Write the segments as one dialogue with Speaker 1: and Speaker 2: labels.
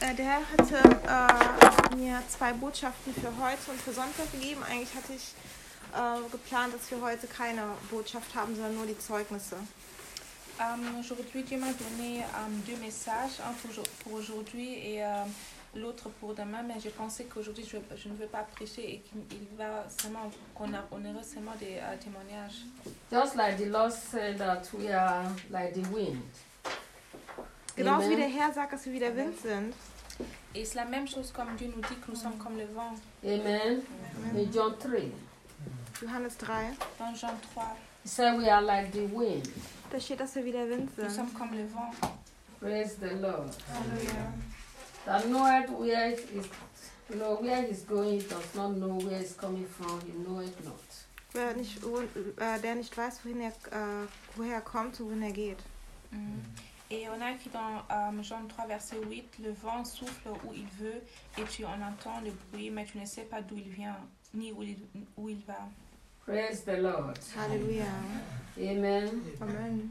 Speaker 1: Der Herr hatte mir 2 Botschaften für heute und für Sonntag gegeben. Eigentlich hatte ich geplant, dass wir heute keine Botschaft haben, sondern nur die Zeugnisse.
Speaker 2: Aujourd'hui, Dieu m'a donné 2 messages, un pour aujourd'hui et l'autre pour demain, mais je pensais qu'aujourd'hui je ne veux pas prêcher et qu'il va seulement qu'on aurait seulement des témoignages.
Speaker 3: Just like the Lord said that we are like the wind.
Speaker 1: Genauso wie der Herr sagt, dass wir wie der Wind sind.
Speaker 2: Et c'est la même chose comme Dieu nous dit que nous sommes comme le vent.
Speaker 3: Amen. In John 3.
Speaker 1: Johannes 3.
Speaker 2: Dans Jean 3.
Speaker 3: He said we are like the wind.
Speaker 1: Da steht, dass wir wie der Wind
Speaker 2: Nous
Speaker 1: sind.
Speaker 2: sommes comme le vent.
Speaker 3: Praise the Lord.
Speaker 2: Alléluia.
Speaker 3: That knoweth where is, where he's going, does not know where he's coming from, he knoweth not.
Speaker 1: Der nicht weiß, woher er kommt und wohin er geht.
Speaker 2: Et on a écrit dans Jean 3, verset 8, le vent souffle où il veut et tu en entends le bruit, mais tu ne sais pas d'où il vient, ni où il va.
Speaker 3: Praise the Lord.
Speaker 1: Halleluja.
Speaker 3: Amen.
Speaker 1: Amen.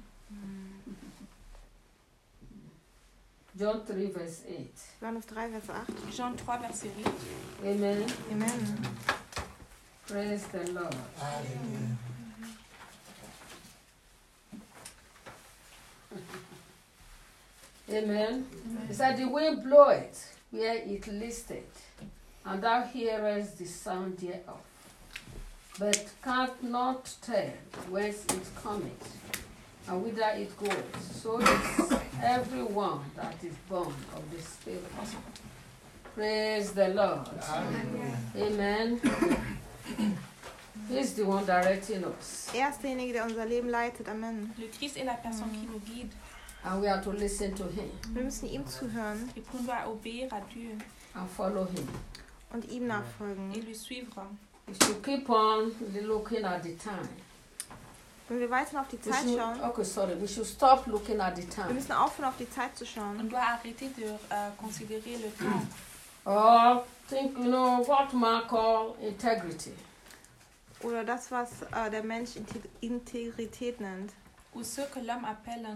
Speaker 3: John 3, verse 8.
Speaker 1: Johannes 3, Vers 8.
Speaker 2: Jean 3, verset 8.
Speaker 3: Amen.
Speaker 1: Amen.
Speaker 3: Praise the Lord. Amen. It said, the wind bloweth where it listeth, and thou hearest the sound thereof, but canst not tell whence it cometh, and whither it goeth. So is everyone that is born of the Spirit. Praise the Lord. Amen. He's the one directing us.
Speaker 1: Er ist derjenige, der unser Leben leitet. Amen.
Speaker 2: Le Christ est la personne qui nous guide.
Speaker 3: And we are to listen to him
Speaker 1: Wir müssen ihm zuhören
Speaker 2: Et qu'on doit obéir à Dieu
Speaker 3: and follow him.
Speaker 1: und ihm nachfolgen.
Speaker 2: et le suivre.
Speaker 3: We should keep on looking at the time.
Speaker 1: Wenn wir weiter auf die Zeit schauen,
Speaker 3: We should stop looking at the
Speaker 1: wir
Speaker 3: time.
Speaker 1: müssen aufhören, auf die Zeit zu
Speaker 2: On
Speaker 1: schauen.
Speaker 2: doit arrêter de considérer le temps.
Speaker 3: Or think, what man call integrity.
Speaker 1: Oder das, was der Mensch Integrität nennt.
Speaker 2: Ou ce que l'homme appelle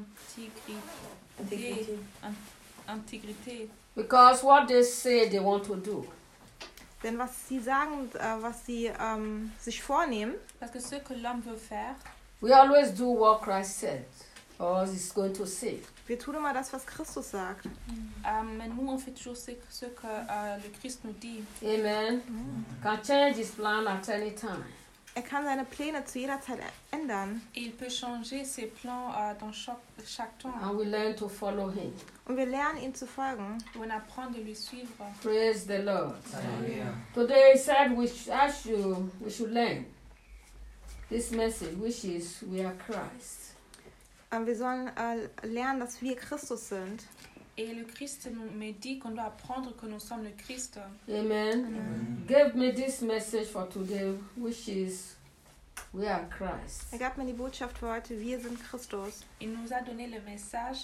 Speaker 2: intégrité.
Speaker 3: Because what they say they want to do.
Speaker 1: Denn was sie sagen, was sie sich vornehmen,
Speaker 2: Parce que ce que l'homme veut faire,
Speaker 3: We always do what Christ said, or is going to say.
Speaker 1: wir tun immer das, was Christus sagt.
Speaker 2: mais nous on fait toujours ce que le Christ nous dit.
Speaker 3: Amen. Can change his plan at any time.
Speaker 1: Er kann seine Pläne zu jeder Zeit ändern.
Speaker 2: Et il peut changer ses plans dans chaque temps.
Speaker 3: And we learn to follow him.
Speaker 1: Und wir lernen, ihm zu folgen.
Speaker 2: On apprend de lui suivre.
Speaker 3: Praise the Lord. Today he said we should learn this message, which is we are Christ.
Speaker 1: Wir sollen lernen, dass wir Christus sind.
Speaker 2: Et le Christ me dit qu'on doit apprendre que nous sommes le Christ.
Speaker 3: Amen. Give me this message for today, which is we are Christ.
Speaker 1: Er gab mir die Botschaft für heute, wir sind Christus.
Speaker 2: Il nous a donné le message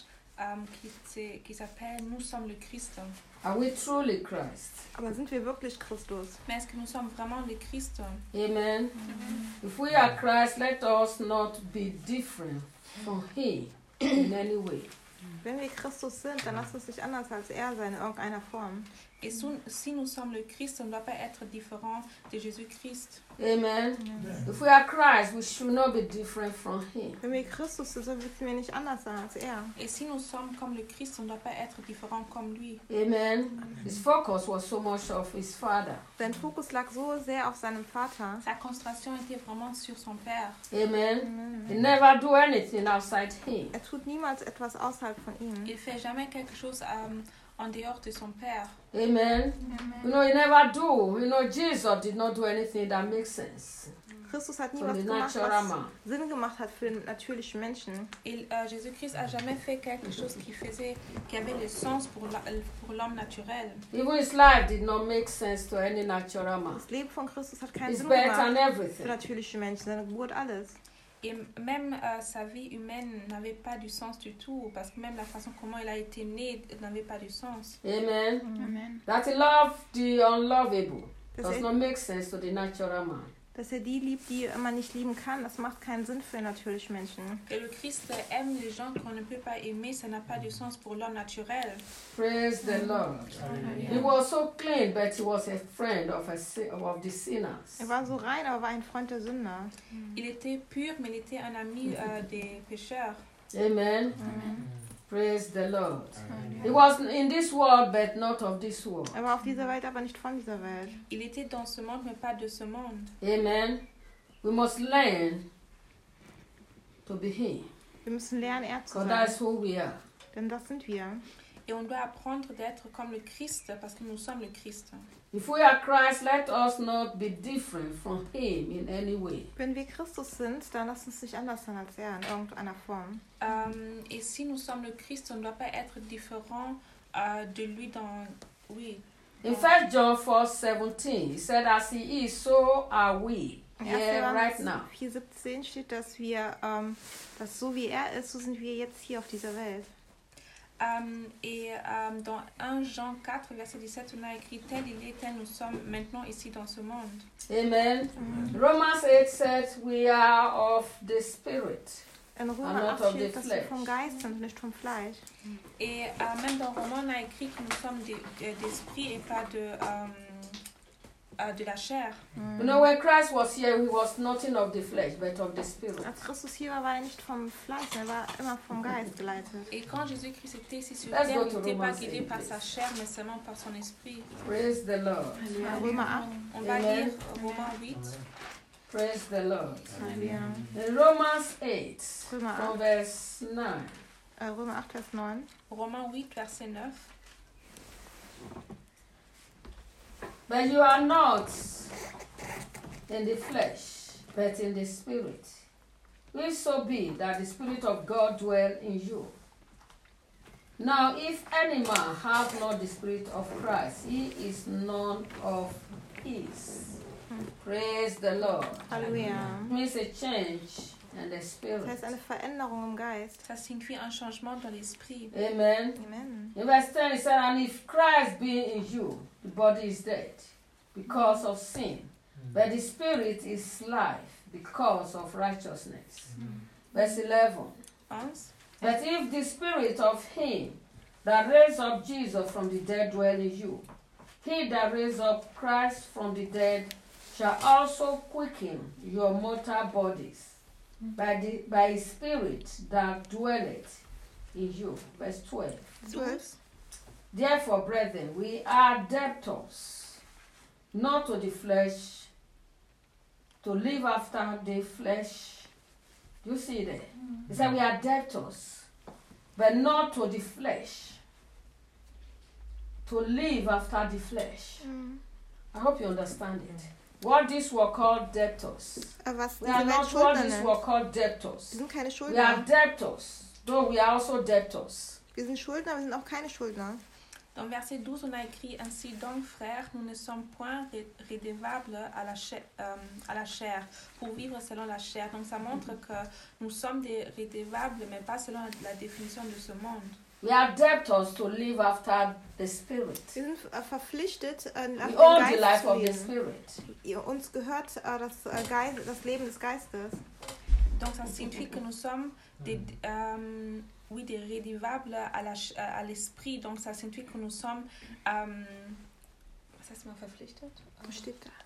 Speaker 2: qui s'appelle Nous sommes le Christ.
Speaker 3: Are we truly Christ?
Speaker 1: Aber sind wir wirklich Christus?
Speaker 2: Mais est-ce que nous sommes vraiment le Christ?
Speaker 3: Amen. If we are Christ, let us not be different from him in any way.
Speaker 1: Wenn wir Christus sind, dann lasst uns nicht anders als er sein in irgendeiner Form.
Speaker 2: Et si nous sommes le Christ, on ne doit pas être différent de Jésus-Christ.
Speaker 3: Amen. If we are Christ, we should not be different from him.
Speaker 1: Wenn wir Christus sind, dann müssen wir nicht anders sein als er.
Speaker 2: Et si nous sommes comme le Christ, on ne doit pas être différent comme lui.
Speaker 3: Amen. His focus was so much of his Father.
Speaker 1: Sein Fokus lag so sehr auf seinem Vater.
Speaker 2: Sa concentration était vraiment sur son Père.
Speaker 3: Amen. He never do anything outside him.
Speaker 1: Er tut niemals etwas außerhalb von ihm.
Speaker 2: Il fait jamais quelque chose en dehors de son Père.
Speaker 3: Amen. He never do. Jesus did not do anything that makes sense.
Speaker 1: Christus hat nie
Speaker 3: For
Speaker 1: was
Speaker 3: the
Speaker 1: gemacht,
Speaker 3: natural
Speaker 1: was
Speaker 3: man.
Speaker 1: Sinn gemacht hat für den natürlichen Menschen.
Speaker 2: Et Jésus-Christ a jamais fait quelque chose qui avait le sens pour l'homme naturel.
Speaker 3: Even his life did not make sense to any natural man.
Speaker 1: Das Leben von Christus hat keinen
Speaker 3: His
Speaker 1: Sinn
Speaker 3: birth and
Speaker 1: gemacht
Speaker 3: everything.
Speaker 1: für natürliche Menschen, seine Geburt, alles.
Speaker 2: Et même sa vie humaine n'avait pas du sens du tout, parce que même la façon comment il a été né n'avait pas du sens.
Speaker 3: Amen.
Speaker 2: Amen.
Speaker 3: That he loved the unlovable
Speaker 1: Dass
Speaker 3: does
Speaker 1: er,
Speaker 3: not make sense to the natural man.
Speaker 1: dass er die liebt, die man nicht lieben kann. Das macht keinen Sinn für natürliche Menschen.
Speaker 2: Et le Christ aime les gens qu'on ne peut pas aimer, ça n'a pas de sens pour l'homme naturel.
Speaker 3: Praise the Lord. He was so clean, but he was a friend of the sinners.
Speaker 1: Er war so rein, aber war ein Freund der Sünder.
Speaker 2: Il était pur, mais il était un ami des pécheurs.
Speaker 3: Amen. Praise the Lord. He was in this world, but not of this world.
Speaker 1: Er war auf dieser Welt, aber nicht von dieser Welt.
Speaker 2: Il était dans ce monde, mais pas de ce monde.
Speaker 3: Amen. We must learn to be Him,
Speaker 1: Wir müssen lernen, er zu
Speaker 3: because
Speaker 1: sein.
Speaker 3: that's who we are.
Speaker 1: Denn das sind wir.
Speaker 2: Et on doit apprendre d'être comme le Christ, parce que nous sommes le Christ.
Speaker 3: If we are Christ, let us not be different from Him in any way.
Speaker 1: Wenn wir Christus sind, dann lass uns nicht anders sein als er in irgendeiner Form.
Speaker 2: Et si nous sommes le Christ, on ne doit pas être différent de lui dans... Oui.
Speaker 3: In 1 John 4:17, he said, as He is, so are we.
Speaker 1: In
Speaker 3: Yeah,
Speaker 1: 1.
Speaker 3: right now.
Speaker 1: Johannes 4,17 steht, dass wir, dass so wie er ist, so sind wir jetzt hier auf dieser Welt.
Speaker 2: Dans 1 Jean 4, verset 17, on a écrit tel il est, tel nous sommes maintenant ici dans ce monde.
Speaker 3: Amen. Romans 8 says we are of the Spirit.
Speaker 1: In
Speaker 3: not
Speaker 1: Römer
Speaker 3: of
Speaker 1: 8
Speaker 3: the
Speaker 1: steht, dass wir
Speaker 3: flesh.
Speaker 1: vom Geist sind, nicht vom Fleisch.
Speaker 2: Et même dans Romains, on a écrit que nous sommes d'esprit et pas de la chair.
Speaker 3: You know, when Christ was here, He was nothing of the flesh, but of the Spirit.
Speaker 1: Als Christus hier war, war er nicht vom Fleisch, er war immer vom Geist geleitet.
Speaker 2: Et quand Jésus-Christ était ici sur
Speaker 3: Let's
Speaker 2: terre,
Speaker 3: go to
Speaker 2: il n'était pas
Speaker 3: Romans
Speaker 2: guidé
Speaker 3: 8,
Speaker 2: par
Speaker 3: please.
Speaker 2: sa chair, mais seulement par son esprit.
Speaker 3: Praise the Lord.
Speaker 1: Römer 8.
Speaker 2: On va
Speaker 3: Amen.
Speaker 2: lire Romains 8.
Speaker 3: Praise the Lord.
Speaker 1: Halleluja.
Speaker 3: In Romans 8,
Speaker 1: Römer
Speaker 3: from
Speaker 1: 8,
Speaker 3: verse 9.
Speaker 1: Römer 8, Vers 9.
Speaker 2: Romains 8, verset 9.
Speaker 3: But you are not in the flesh, but in the Spirit. If so be that the Spirit of God dwell in you. Now, if any man have not the Spirit of Christ, he is none of his. Praise the Lord.
Speaker 1: Halleluja.
Speaker 3: It means a change in the
Speaker 1: Das
Speaker 3: Spirit.
Speaker 1: heißt eine Veränderung im Geist.
Speaker 2: Ça signifie un changement dans l'esprit.
Speaker 3: Amen.
Speaker 1: Amen.
Speaker 3: In verse 10 it said, and if Christ be in you, the body is dead because of sin, but the Spirit is life because of righteousness. Verse 11.
Speaker 2: 11.
Speaker 3: But if the Spirit of Him that raised up Jesus from the dead dwell in you, He that raised up Christ from the dead shall also quicken your mortal bodies by His Spirit that dwelleth in you. Verse 12.
Speaker 1: 12.
Speaker 3: Therefore, brethren, we are debtors, not to the flesh, to live after the flesh. Do you see that? He said we are debtors, but not to the flesh, to live after the flesh. I hope you understand it. What these were called debtors.
Speaker 1: Was
Speaker 3: We
Speaker 1: diese
Speaker 3: are
Speaker 1: Welt
Speaker 3: not what
Speaker 1: Schuldner
Speaker 3: these
Speaker 1: nennt.
Speaker 3: were called debtors.
Speaker 1: Wir sind keine
Speaker 3: We are
Speaker 1: Schuldner.
Speaker 3: debtors, though we are also debtors.
Speaker 1: Wir sind Schuldner, wir sind auch keine Schuldner.
Speaker 2: Dans verset 12, on a écrit ainsi donc, frères, nous ne sommes point rédevables à la chair, pour vivre selon la chair. Donc ça montre que nous sommes des rédevables, mais pas selon la définition de ce monde.
Speaker 3: We are debtors to live after the Spirit.
Speaker 1: Wir sind verpflichtet, nach
Speaker 3: We
Speaker 1: dem
Speaker 3: own the
Speaker 1: Geist
Speaker 3: life
Speaker 1: zu
Speaker 3: of the
Speaker 1: leben.
Speaker 3: Spirit.
Speaker 1: Uns gehört das Leben des Geistes.
Speaker 2: Donc ça signifie que nous sommes des rédevables à l'esprit. Donc ça signifie que nous sommes... was heißt mal verpflichtet?
Speaker 1: Steht da.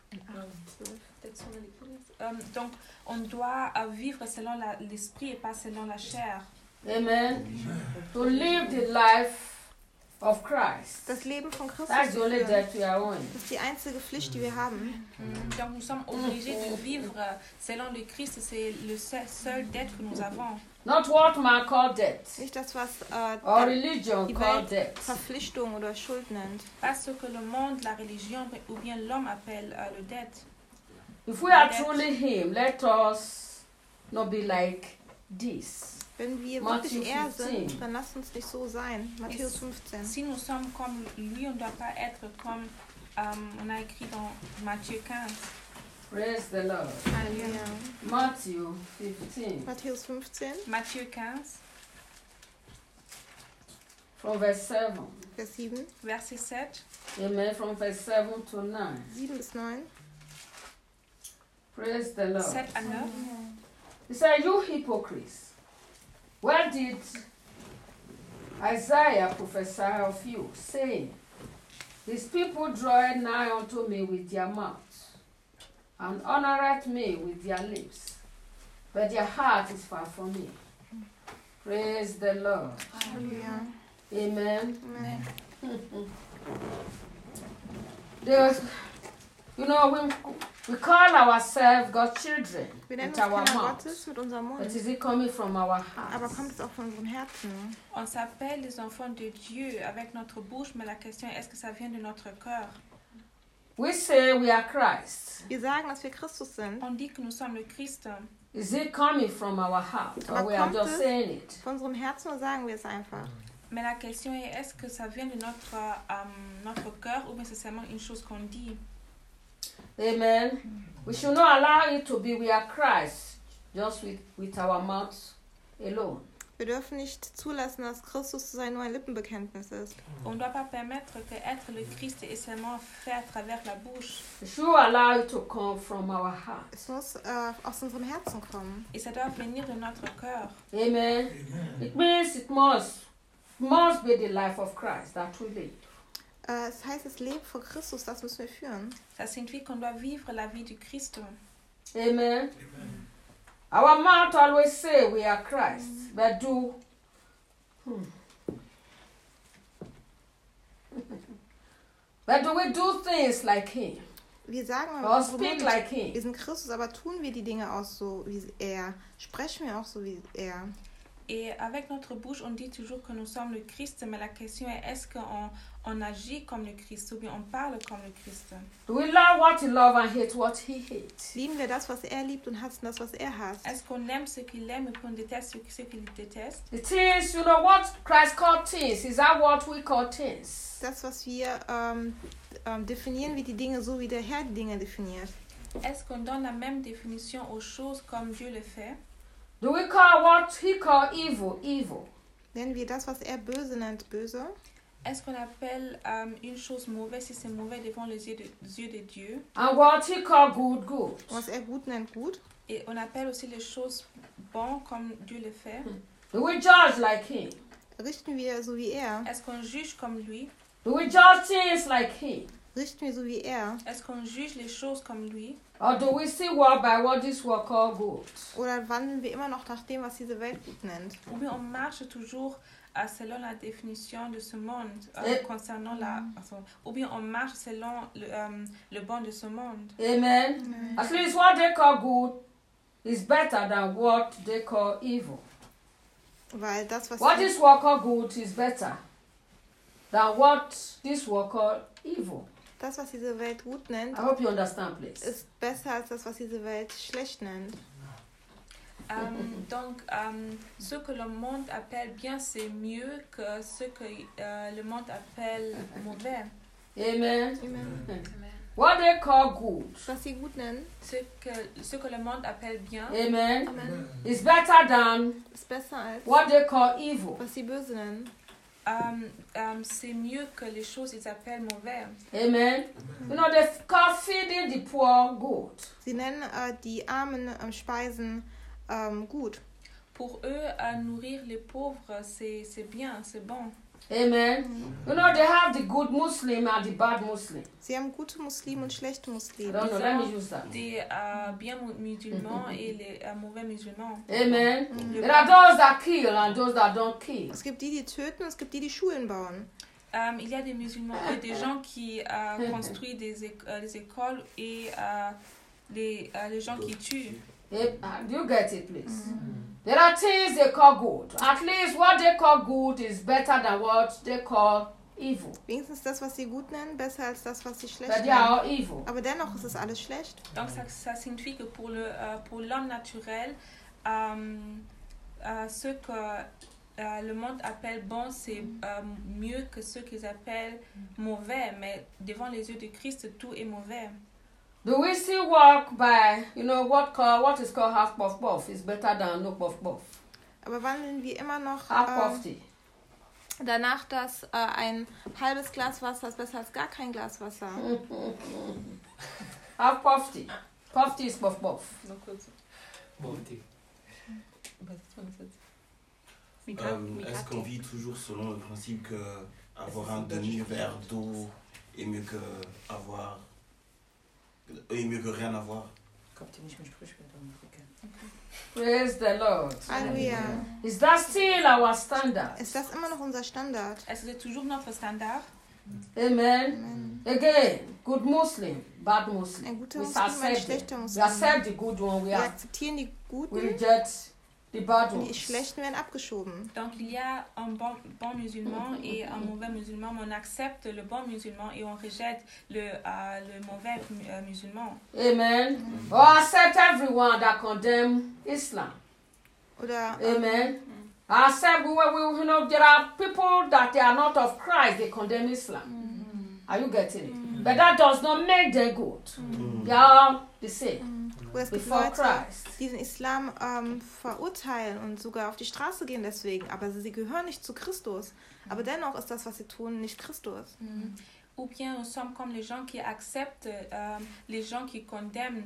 Speaker 2: Donc on doit vivre selon l'esprit et pas selon la chair.
Speaker 3: Amen. To live the life of Christ.
Speaker 1: Das Leben von Christus
Speaker 3: That's the
Speaker 1: zu
Speaker 3: only
Speaker 1: führen.
Speaker 3: debt we are owing.
Speaker 1: Das ist die einzige Pflicht, die wir haben.
Speaker 2: Donc nous sommes obligés de vivre selon le Christ. C'est le seul dette que nous avons.
Speaker 3: Not what man call debt
Speaker 1: Nicht das, was
Speaker 3: or religion
Speaker 1: die
Speaker 3: call
Speaker 1: Welt
Speaker 3: debt.
Speaker 1: Verpflichtung oder Schuld nennt.
Speaker 2: Pas ce que le monde, la religion ou bien l'homme appelle le dette.
Speaker 3: If we are truly Him, let us not be like this.
Speaker 1: Wenn wir
Speaker 3: Matthew
Speaker 1: wirklich er
Speaker 3: 15.
Speaker 1: sind, dann lasst uns nicht so sein. Matthäus 15.
Speaker 2: Si nous sommes comme lui, on ne doit pas être comme on a écrit dans Matthieu 15.
Speaker 3: Praise the Lord.
Speaker 1: Halleluja.
Speaker 3: Matthew 15,
Speaker 1: Matthäus 15,
Speaker 2: Matthieu 15,
Speaker 3: from verse 7.
Speaker 1: Vers 7.
Speaker 2: verset 7.
Speaker 3: Amen. From verse 7 to 9.
Speaker 1: 7 bis 9.
Speaker 3: Praise the Lord.
Speaker 2: 7 à 9.
Speaker 3: He said, you hypocrites, where did Isaiah prophesy of you, saying, these people draw nigh unto me with their mouth, and honoreth me with their lips, but their heart is far from me. Praise the Lord.
Speaker 1: Halleluja.
Speaker 3: Amen.
Speaker 1: Amen.
Speaker 3: There's, you know, we call ourselves God's children
Speaker 1: Wir nennen
Speaker 3: with
Speaker 1: uns
Speaker 3: our
Speaker 1: Kinder
Speaker 3: mouth.
Speaker 1: Gottes mit unserem
Speaker 3: But
Speaker 1: Mund.
Speaker 3: is it coming from our
Speaker 1: Aber
Speaker 3: hearts?
Speaker 1: kommt es auch von unserem Herzen?
Speaker 2: On s'appelle les enfants de Dieu avec notre bouche, mais la question est, est-ce que ça vient de notre cœur?
Speaker 3: We say we are Christ.
Speaker 1: Wir sagen, dass wir Christus sind.
Speaker 2: On dit que nous sommes le Christ.
Speaker 3: Is it coming from our heart, or
Speaker 1: Aber
Speaker 3: we are
Speaker 1: kommt
Speaker 3: just
Speaker 1: es
Speaker 3: saying it?
Speaker 1: von unserem Herzen oder sagen wir es einfach?
Speaker 2: Mais la question est, est-ce que ça vient de notre cœur ou bien c'est seulement une chose qu'on dit?
Speaker 3: Amen. We should not allow it to be we are Christ just with our mouths alone.
Speaker 1: Wir dürfen nicht zulassen, dass Christus zu sein nur ein Lippenbekenntnis ist.
Speaker 2: On ne doit pas permettre que être le Christ est seulement fait à travers la bouche.
Speaker 3: We should allow it to come from our heart.
Speaker 1: Es muss aus unserem Herzen kommen.
Speaker 2: Et ça doit venir de notre cœur.
Speaker 3: Amen. It means it must be the life of Christ that we live.
Speaker 1: Das heißt, das Leben vor Christus, das müssen wir führen.
Speaker 2: Ça signifie qu'on doit vivre la vie du Christ.
Speaker 3: Amen. Our mouth always say we are Christ, but do we do things like Him
Speaker 1: Wir sagen mal,
Speaker 3: or
Speaker 1: mit unserem
Speaker 3: speak
Speaker 1: Mund,
Speaker 3: like
Speaker 1: wir
Speaker 3: Him?
Speaker 1: sind Christus, aber tun wir die Dinge auch so wie er? Sprechen wir auch so wie er?
Speaker 2: Et avec notre bouche, on dit toujours que nous sommes le Christ, mais la question est, est-ce qu'on agit comme le Christ ou bien on parle comme le Christ?
Speaker 3: Do we love what He loves and hate what He hates?
Speaker 1: Lieben wir das, was er liebt und hassen das, was er hasst?
Speaker 2: Est-ce qu'on aime ce qu'il aime et qu'on déteste ce qu'il déteste?
Speaker 3: The things, you know, what Christ called things, is that what we call things?
Speaker 1: Das, was wir definieren wie die Dinge, so wie der Herr die Dinge definiert.
Speaker 2: Est-ce qu'on donne la même définition aux choses comme Dieu le fait?
Speaker 3: Do we call what He called evil, evil?
Speaker 1: Nennen wir das, was er böse nennt, böse?
Speaker 2: Est-ce qu'on appelle une chose mauvaise si c'est mauvais devant les yeux de Dieu?
Speaker 3: And what He called good, good?
Speaker 1: Und was er gut nennt, gut?
Speaker 2: Et on appelle aussi les choses bonnes comme Dieu le fait?
Speaker 3: Do we judge like Him?
Speaker 1: Richten wir so wie er?
Speaker 2: Est-ce qu'on juge comme lui?
Speaker 3: Do we judge things like Him?
Speaker 1: Richten wir so wie er?
Speaker 2: Est-ce qu'on juge les choses comme lui?
Speaker 3: Or do we still walk by what this world called good?
Speaker 1: Oder wandeln wir immer noch nach dem, was diese Welt gut nennt?
Speaker 2: Ou bien on marche toujours selon la définition de ce monde concernant ou bien on marche selon le bon de ce monde.
Speaker 3: Amen. At least what they call good is better than what they call evil.
Speaker 1: Weil das,
Speaker 3: What this world called good is better than what this world called evil.
Speaker 1: das, was diese Welt gut nennt,
Speaker 3: I hope you understand, please.
Speaker 1: ist besser als das, was diese Welt schlecht nennt.
Speaker 2: Donc, ce que le monde appelle bien, c'est mieux que ce que le monde appelle mauvais.
Speaker 3: Amen.
Speaker 1: Amen.
Speaker 3: What they call good,
Speaker 1: Was sie gut nennen,
Speaker 2: Ce que le monde appelle bien,
Speaker 3: amen,
Speaker 1: Amen,
Speaker 3: is better than
Speaker 1: ist besser als
Speaker 3: what they call evil.
Speaker 1: was sie böse nennen.
Speaker 2: c'est mieux que les choses qu'ils appellent mauvais.
Speaker 3: Amen. You know, they call feeding the poor good.
Speaker 1: Sie nennen die armen Speisen gut.
Speaker 2: Pour eux, nourrir les pauvres, c'est bien, c'est bon.
Speaker 3: Amen. You know, they have the good Muslim and the bad Muslim.
Speaker 1: Sie haben gute Muslime und schlechte
Speaker 3: I
Speaker 1: Muslime.
Speaker 3: don't know, let me use that.
Speaker 2: Des bien musulmans et les mauvais musulmans.
Speaker 3: Amen. There are those that kill and those that don't kill.
Speaker 1: Es gibt die, die töten, und es gibt die, die Schulen bauen.
Speaker 2: Il y a des musulmans et des gens qui construisent des écoles et les gens qui tuent.
Speaker 3: Do you get it, please? There are things they call good. At least what they call good is better than what they call evil.
Speaker 1: Wenigstens das, was sie gut nennen, besser als das, was sie schlecht
Speaker 3: But they are
Speaker 1: nennen.
Speaker 3: all evil.
Speaker 1: Aber dennoch ist es alles schlecht.
Speaker 2: Donc ça signifie que pour l'homme naturel, ce que le monde appelle bon, c'est mieux que ce qu'ils appellent mauvais. Mais devant les yeux de Christ, tout est mauvais.
Speaker 3: Do we still walk by, you know, what is called half puff puff is better than no puff puff?
Speaker 1: Aber wandeln wir immer noch
Speaker 3: Half puff tea.
Speaker 1: danach, dass ein halbes Glas Wasser ist besser als gar kein Glas Wasser?
Speaker 3: Half puff tea. Puff is puff puff.
Speaker 4: Est-ce qu'on vit toujours selon le principe que avoir un demi-verre d'eau est mieux que rien avoir?
Speaker 3: Praise the Lord.
Speaker 1: Halleluja.
Speaker 3: Is that still our standard?
Speaker 1: Ist das immer noch unser Standard?
Speaker 2: Est-ce que c'est toujours notre standard?
Speaker 3: Amen. Again, good Muslim, bad Muslim.
Speaker 1: Ein guter
Speaker 3: We
Speaker 1: Muslim, ein
Speaker 3: accept
Speaker 1: schlechter
Speaker 3: them. We
Speaker 1: Muslim.
Speaker 3: accept the good one.
Speaker 1: Wir akzeptieren die
Speaker 3: We
Speaker 1: Guten
Speaker 3: reject the bad
Speaker 1: und die
Speaker 3: ones.
Speaker 1: Schlechten werden abgeschoben.
Speaker 2: Donc il y a un bon musulman et un mauvais musulman, mais on accepte le bon musulman et on rejette le mauvais musulman.
Speaker 3: Amen. Or accept everyone that condemn Islam.
Speaker 1: Oder
Speaker 3: Amen. Accept there are people that they are not of Christ, they condemn Islam. Are you getting it? But that does not make them good. They are the same
Speaker 1: oder es gibt
Speaker 3: before
Speaker 1: Leute,
Speaker 3: Christ.
Speaker 1: die den Islam verurteilen und sogar auf die Straße gehen deswegen, aber sie gehören nicht zu Christus. Aber dennoch ist das, was sie tun, nicht Christus.
Speaker 2: Ou bien nous sommes comme les gens qui acceptent les gens qui condamnent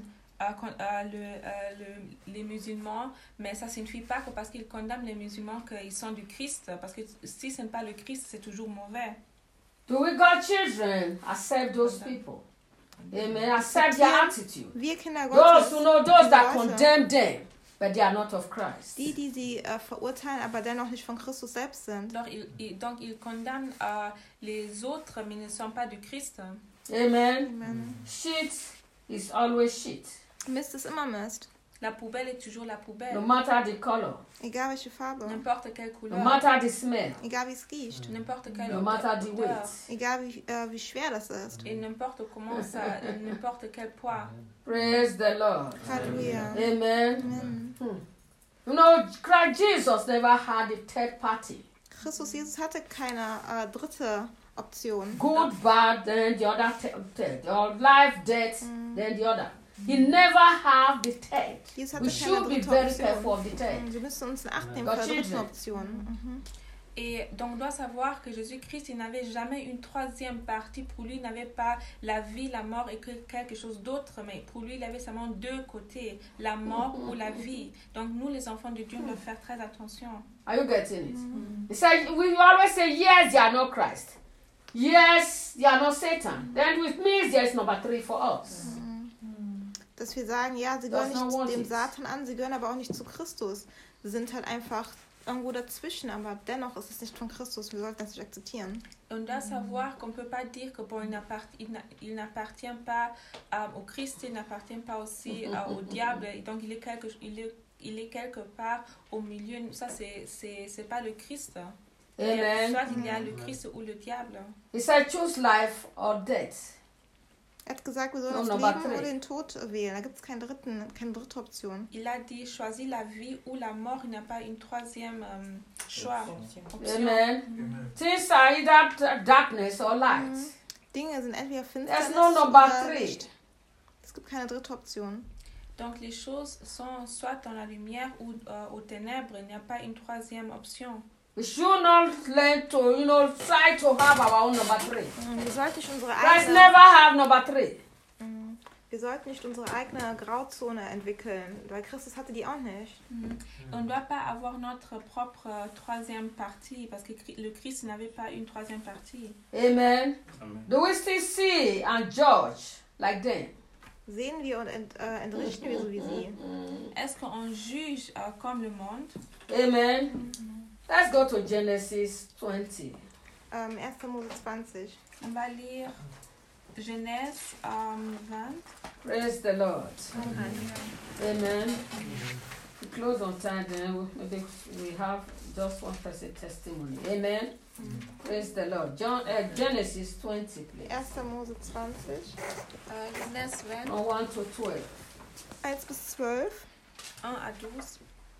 Speaker 2: les musulmans, mais ça ne signifie pas que parce qu'ils condamnent les musulmans qu'ils sont du Christ, parce que si ce n'est pas le Christ, c'est toujours mauvais.
Speaker 3: Do we got children? Accept those people. Amen. Accept their attitude.
Speaker 1: Wir Kinder
Speaker 3: Those
Speaker 1: Gottes,
Speaker 3: who know those that
Speaker 1: Leute,
Speaker 3: condemn them, but they are not of Christ.
Speaker 1: die sie verurteilen, aber dennoch nicht von Christus selbst sind.
Speaker 2: Donc ils condamnent les autres, mais ne sont pas du Christ.
Speaker 3: Amen.
Speaker 1: Amen.
Speaker 3: Shit is always shit.
Speaker 1: Mist ist immer Mist.
Speaker 2: La poubelle est toujours la poubelle.
Speaker 3: No matter the color,
Speaker 1: Egal welche Farbe.
Speaker 2: N'importe quelle
Speaker 3: no
Speaker 2: couleur.
Speaker 3: matter the smell,
Speaker 1: Egal wie es riecht.
Speaker 2: N'importe quelle
Speaker 3: no matter the
Speaker 2: odeur.
Speaker 3: weight.
Speaker 1: Egal wie schwer das ist.
Speaker 2: Et n'importe comment ça, n'importe quel poids.
Speaker 3: Praise the Lord.
Speaker 1: Halleluja.
Speaker 3: Amen.
Speaker 1: Amen.
Speaker 3: You know, Christ Jesus never had a third party.
Speaker 1: Christus Jesus hatte keine dritte Option.
Speaker 3: Good, bad, then the other third. Or life, death, then the other. He never have the third.
Speaker 1: Jesus
Speaker 3: We
Speaker 1: hatte keine
Speaker 3: should be
Speaker 1: dritte
Speaker 3: very careful
Speaker 1: Option.
Speaker 3: of the third.
Speaker 1: Wir müssen uns in Acht nehmen
Speaker 3: Got
Speaker 1: vor der dritten
Speaker 3: children.
Speaker 1: Option.
Speaker 2: Et donc on doit savoir que Jésus-Christ, il n'avait jamais une troisième partie. Pour lui, il n'avait pas la vie, la mort et quelque chose d'autre. Mais pour lui, il avait seulement deux côtés, la mort ou la vie. Donc nous, les enfants de Dieu, on doit faire très attention.
Speaker 3: Are you getting it? He said, we always say, yes, they are not Christ. Yes, they are not Satan. Then it means there is number 3 for us.
Speaker 1: Dass wir sagen, ja, sie gehören
Speaker 3: That's not what
Speaker 1: nicht dem
Speaker 3: it is.
Speaker 1: Satan an, sie gehören aber auch nicht zu Christus. Sie sind halt einfach irgendwo dazwischen, aber dennoch ist es nicht von Christus. Wir sollten das nicht akzeptieren.
Speaker 2: On doit savoir qu'on ne peut pas dire que bon, il n'appartient pas au Christ, il n'appartient pas aussi au diable. Et donc il est quelque part au milieu. Ça, c'est pas le Christ.
Speaker 3: Amen.
Speaker 2: Soit il y a le Christ ou le diable.
Speaker 3: He said, choose life or death.
Speaker 1: Er hat gesagt, wir sollen
Speaker 3: No,
Speaker 1: das
Speaker 3: number
Speaker 1: Leben
Speaker 3: 3.
Speaker 1: oder den Tod wählen. Da gibt es keine dritte Option.
Speaker 2: Il a dit choisis la vie ou la mort. Il n'y a pas une troisième choix. Option.
Speaker 3: Amen. Things are either darkness or light.
Speaker 1: Dinge sind entweder
Speaker 3: There's
Speaker 1: Finsternis
Speaker 3: no number
Speaker 1: oder
Speaker 3: 3.
Speaker 1: Licht. Es gibt keine dritte Option.
Speaker 2: Donc les choses sont soit dans la lumière ou aux ténèbres. Il n'y a pas une troisième option.
Speaker 3: We should not learn to, try to have our own number 3.
Speaker 1: Wir sollten nicht unsere
Speaker 3: Christ
Speaker 1: eigene,
Speaker 3: never have number 3.
Speaker 1: wir sollten nicht unsere eigene Grauzone entwickeln, weil Christus hatte die auch nicht.
Speaker 2: On ne doit pas avoir notre propre troisième partie parce que le Christ n'avait pas une troisième partie.
Speaker 3: Amen.
Speaker 4: Amen.
Speaker 3: Do we still see and judge like them?
Speaker 1: Sehen wir und entrichten wir so wie sie.
Speaker 2: Est-ce qu'on juge comme le monde?
Speaker 3: Amen. Let's go to Genesis 20.
Speaker 1: 1. Mose 20.
Speaker 2: On va lire Genèse 20.
Speaker 3: Praise the Lord. Amen. We close on time, then maybe we have just one person testimony. Amen. Praise the Lord. Genesis 20, please.
Speaker 1: 1. Mose 20.
Speaker 2: Genèse 20,
Speaker 3: On 1 to 12.
Speaker 1: 1 bis 12.
Speaker 2: 1 à 12.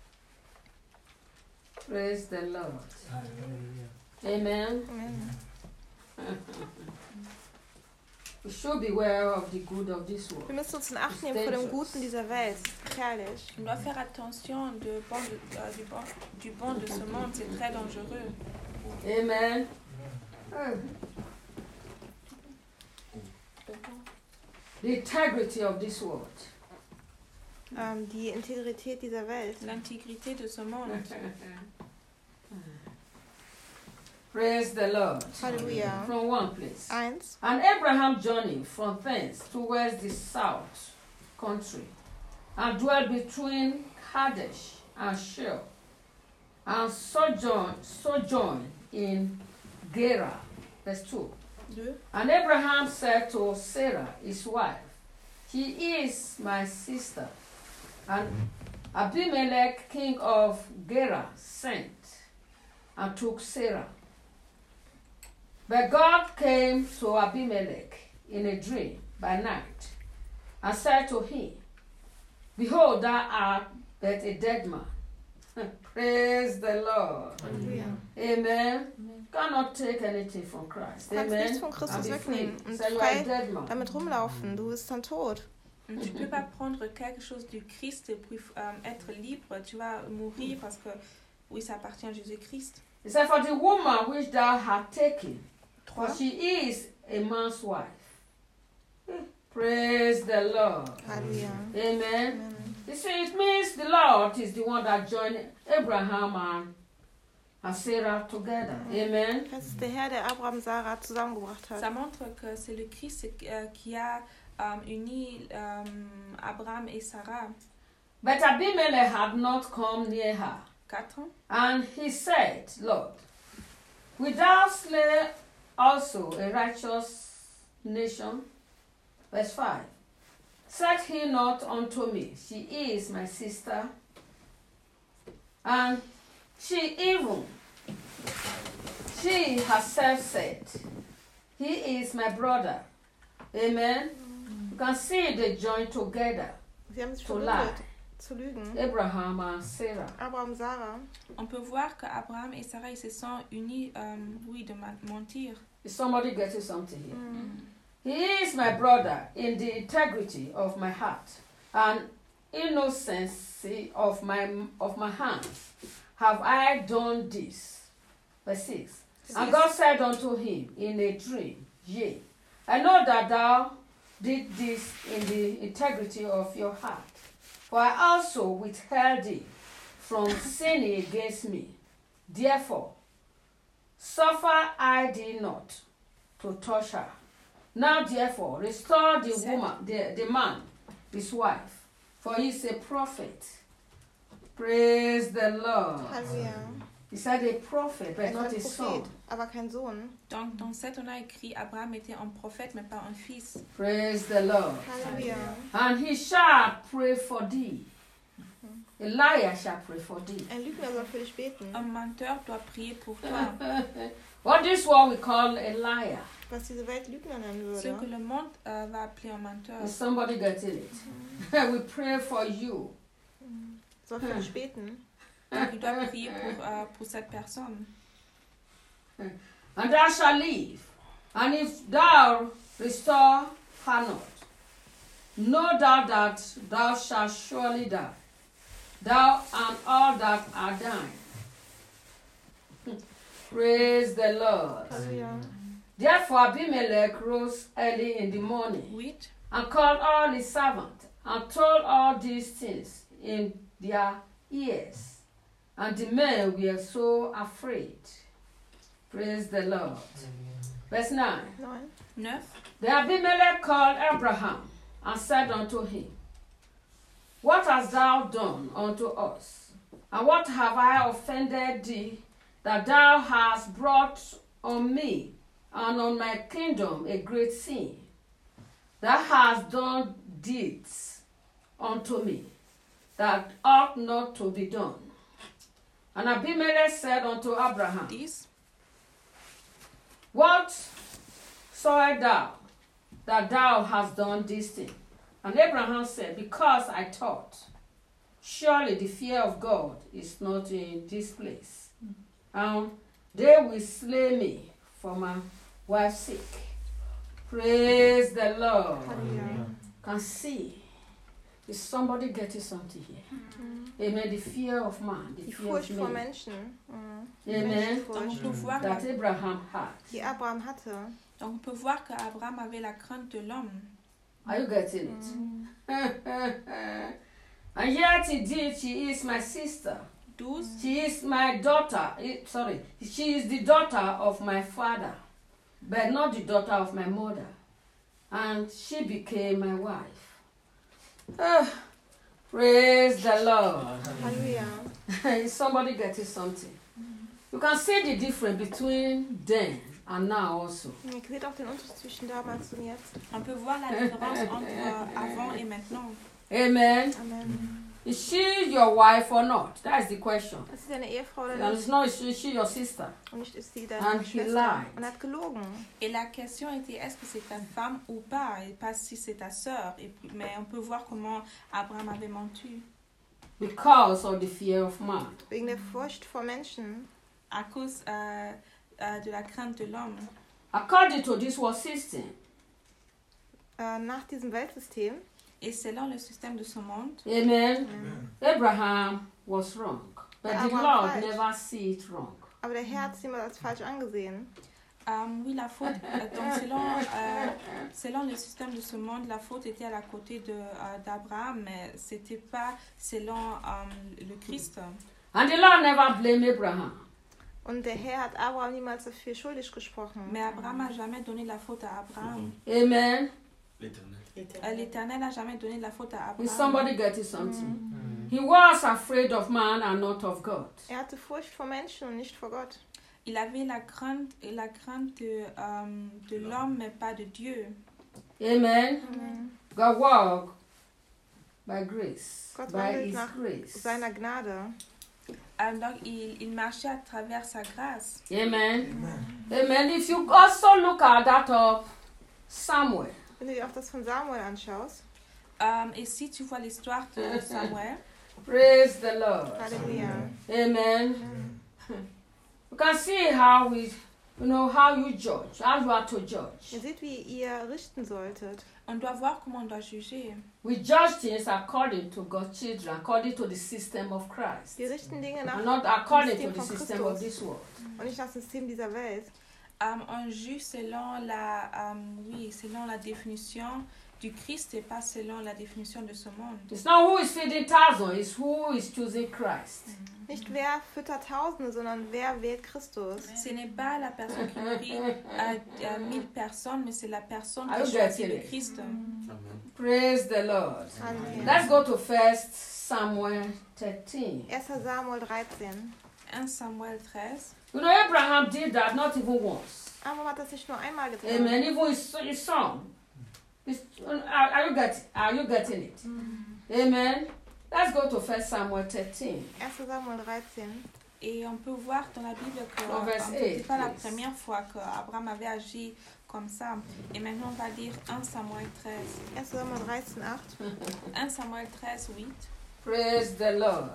Speaker 3: Praise the Lord. Amen.
Speaker 1: Amen.
Speaker 3: We should beware of the good of this world.
Speaker 1: Wir müssen uns in Acht nehmen vor dem Guten dieser Welt. Das ist gefährlich.
Speaker 2: On doit faire attention du bon de ce monde, c'est très dangereux.
Speaker 3: Amen. The integrity of this world.
Speaker 1: Die Integrität dieser Welt.
Speaker 2: l'intégrité de ce monde.
Speaker 3: Praise the Lord.
Speaker 1: Halleluja.
Speaker 3: From one place.
Speaker 1: 1.
Speaker 3: And Abraham journeyed from thence towards the south country, and dwelt between Kadesh and Shur, and sojourned in Gerar. Verse 2.
Speaker 2: 2.
Speaker 3: And Abraham said to Sarah, his wife, She is my sister. And Abimelech, king of Gerar, sent and took Sarah. But God came to Abimelech in a dream by night and said to him, Behold, thou art but a dead man. Praise the Lord.
Speaker 1: Halleluja.
Speaker 3: Amen. Cannot take anything from Christ.
Speaker 1: Du kannst
Speaker 3: Amen.
Speaker 1: nichts von Christus
Speaker 3: And be free.
Speaker 1: wegnehmen und
Speaker 3: So you are a
Speaker 1: frei
Speaker 3: dead man.
Speaker 1: damit rumlaufen. Du bist dann tot.
Speaker 2: Tu ne peux pas prendre quelque chose du Christ et puis être libre. Tu vas mourir parce que, oui, ça appartient à Jésus-Christ.
Speaker 3: He said, For the woman which thou hast taken, for
Speaker 2: 3.
Speaker 3: she is a man's wife. Praise the Lord.
Speaker 1: Halleluja.
Speaker 3: Amen.
Speaker 1: Amen.
Speaker 3: You see, it means the Lord is the one that joined Abraham and Sarah together. Amen.
Speaker 1: Das ist der Herr, der Abraham und Sarah zusammengebracht hat.
Speaker 2: Ça montre que c'est le Christ qui a uni Abraham et Sarah.
Speaker 3: But Abimelech had not come near her.
Speaker 2: 4.
Speaker 3: And he said, Lord, wilt thou slay also a righteous nation? Verse 5. Said he not unto me, She is my sister, and she herself said, He is my brother. Amen. You can see they joined together,
Speaker 1: Sie haben sich
Speaker 3: to
Speaker 1: verbündet,
Speaker 3: lie.
Speaker 1: zu lügen.
Speaker 3: Abraham and Sarah.
Speaker 1: Abraham und Sarah.
Speaker 2: On peut voir que Abraham et Sarah ils se sont unis, oui, de mentir.
Speaker 3: Is somebody getting something here?
Speaker 1: Mhm.
Speaker 3: He is my brother in the integrity of my heart and innocency of my hands. Have I done this? Verse 6. And God said unto him in a dream, Yea, I know that thou did this in the integrity of your heart. For I also withheld thee from sinning against me. Therefore, suffer I thee not to touch her. Now therefore, restore the woman, the man, his wife, for he is a prophet. Praise the Lord.
Speaker 1: Halleluja.
Speaker 3: He said a prophet, but
Speaker 1: Er
Speaker 3: not
Speaker 1: ist
Speaker 3: a
Speaker 1: ein
Speaker 3: son.
Speaker 1: Prophet, aber kein Sohn.
Speaker 2: Donc, dans 7, on a écrit Abraham était un prophète, mais pas un fils.
Speaker 3: Praise the Lord.
Speaker 1: Halleluja.
Speaker 3: And he shall pray for thee. Elijah shall pray for thee.
Speaker 1: Ein Lügner soll für dich beten.
Speaker 2: Un menteur doit prier pour toi.
Speaker 3: What is what we call a liar?
Speaker 1: Was diese Welt Lügner nennen
Speaker 2: Ce que
Speaker 1: würde.
Speaker 2: le monde va appeler un menteur.
Speaker 3: Is somebody getting it? We pray for you.
Speaker 1: Soll für dich beten.
Speaker 2: Donc, il doit prier pour cette personne.
Speaker 3: And thou shalt live. And if thou restore her not, know thou that thou shalt surely die, thou and all that are thine. Praise the Lord.
Speaker 1: Halleluja.
Speaker 3: Therefore Abimelech rose early in the morning
Speaker 2: 8.
Speaker 3: and called all his servants and told all these things in their ears. And the men were so afraid. Praise the Lord. Verse 9.
Speaker 1: 9.
Speaker 3: Then Abimelech called Abraham and said unto him, What hast thou done unto us? And what have I offended thee, that thou hast brought on me and on my kingdom a great sin? Thou hast done deeds unto me that ought not to be done. And Abimelech said unto Abraham,
Speaker 2: 10.
Speaker 3: What sawest thou that thou hast done this thing? And Abraham said, Because I thought, surely the fear of God is not in this place, and they will slay me for my wife's sake. Praise the Lord.
Speaker 1: Halleluja.
Speaker 3: Can see. Is somebody getting something here? Amen. The fear of man, the
Speaker 1: Die
Speaker 3: fear
Speaker 1: Furcht
Speaker 3: of
Speaker 1: vor
Speaker 3: man.
Speaker 1: Menschen. Mhm.
Speaker 3: Amen.
Speaker 2: Donc, on
Speaker 1: Menschenfurcht,
Speaker 2: peut voir,
Speaker 3: That Abraham had.
Speaker 1: die Abraham hatte.
Speaker 2: donc, on peut voir qu'Abraham avait la crainte de l'homme.
Speaker 3: Are you getting it? And yet indeed she is my sister.
Speaker 2: 12.
Speaker 3: She is my daughter. She is the daughter of my father, but not the daughter of my mother. And she became my wife. Praise the Lord.
Speaker 1: Halleluja.
Speaker 3: Is somebody getting something? You can see the difference between then and now also.
Speaker 1: Ihr seht auch den Unterschied zwischen damals und jetzt.
Speaker 2: On peut voir la différence entre avant et maintenant.
Speaker 3: Amen.
Speaker 1: Amen.
Speaker 3: Is she your wife or not? That's the question.
Speaker 1: Ist sie deine Ehefrau oder
Speaker 3: And
Speaker 1: nicht?
Speaker 3: it's not, is she your sister?
Speaker 1: Und nicht ist sie deine
Speaker 3: And he
Speaker 1: Schwester.
Speaker 3: lied.
Speaker 1: Und er hat gelogen.
Speaker 2: Et la question était est-ce que c'est ta femme ou pas, et pas si c'est ta sœur. Mais on peut voir comment Abraham avait menti.
Speaker 3: Because of the fear of man.
Speaker 1: Wegen der Furcht vor Menschen.
Speaker 2: À cause de la crainte de l'homme.
Speaker 3: According to this world system,
Speaker 1: Nach diesem Weltsystem.
Speaker 2: Et selon le système de ce monde,
Speaker 3: amen, Abraham was wrong. But the
Speaker 1: Abraham
Speaker 3: Lord
Speaker 1: falsch.
Speaker 3: never see it wrong.
Speaker 1: Aber der Herr hat es niemals als falsch angesehen.
Speaker 2: oui, la faute, donc selon le système de ce monde, la faute était à la côté d'Abraham, mais c'était pas selon le Christ.
Speaker 3: And the Lord never blamed Abraham.
Speaker 1: Und der Herr hat Abraham niemals dafür schuldig gesprochen.
Speaker 2: Mais Abraham n'a jamais donné la faute à Abraham.
Speaker 3: Amen.
Speaker 2: L'Éternel n'a jamais donné la faute à
Speaker 3: Is
Speaker 2: Abraham.
Speaker 3: somebody getting something? He was afraid of man and not of God.
Speaker 1: Er hatte Furcht vor Menschen und nicht vor Gott.
Speaker 2: Il avait la crainte de l'homme, mais pas de Dieu.
Speaker 3: Amen. God walked by grace,
Speaker 1: Gott
Speaker 3: by
Speaker 1: wandelt
Speaker 3: His
Speaker 1: nach
Speaker 3: grace.
Speaker 1: seiner Gnade.
Speaker 2: Donc il marchait à travers sa grâce.
Speaker 3: Amen. Amen. If you also look at that of Samuel,
Speaker 1: Wenn du dir auch das von Samuel anschaust.
Speaker 2: Et si tu vois l'histoire de Samuel,
Speaker 3: praise the Lord.
Speaker 1: Halleluja.
Speaker 3: Amen. You can see how how you judge, how you are to judge.
Speaker 1: Ihr seht, wie ihr richten solltet.
Speaker 2: on doit voir comment on doit juger.
Speaker 3: We judge things according to God's children, according to the system of Christ,
Speaker 1: Wir richten Dinge nach
Speaker 3: and not
Speaker 1: dem
Speaker 3: according to
Speaker 1: System
Speaker 3: the
Speaker 1: von
Speaker 3: system of
Speaker 1: Christus
Speaker 3: this world.
Speaker 1: und nicht nach dem System dieser Welt.
Speaker 2: On juge selon selon la définition du Christ et pas selon la définition de ce monde.
Speaker 3: It's not who is feeding thousands, it's who is choosing Christ.
Speaker 1: Nicht wer füttert Tausende, sondern wer wählt Christus.
Speaker 2: Ce n'est pas la personne qui nourrit 1000 personnes, mais c'est la personne
Speaker 3: Are you
Speaker 2: qui choisit
Speaker 3: getting
Speaker 2: le
Speaker 3: it?
Speaker 2: Christ.
Speaker 3: Praise the Lord.
Speaker 1: Halleluja.
Speaker 3: Let's go to 1 Samuel 13.
Speaker 1: 1. Samuel 13.
Speaker 2: 1 Samuel 13.
Speaker 3: You know, Abraham did that not even once.
Speaker 1: Abraham hat das nicht nur einmal getan.
Speaker 3: Amen. Even his son. Are you getting it? Amen. Let's go to 1 Samuel 13.
Speaker 1: 1. Samuel 13.
Speaker 2: Et on peut voir dans la Bible que
Speaker 3: Dans verset
Speaker 2: ce n'était
Speaker 3: 8,
Speaker 2: pas la
Speaker 3: please.
Speaker 2: première fois qu'Abraham avait agi comme ça. Et maintenant, on va lire 1 Samuel 13.
Speaker 1: 1. Samuel 13, 8.
Speaker 2: 1 Samuel 13, 8.
Speaker 3: Praise the Lord.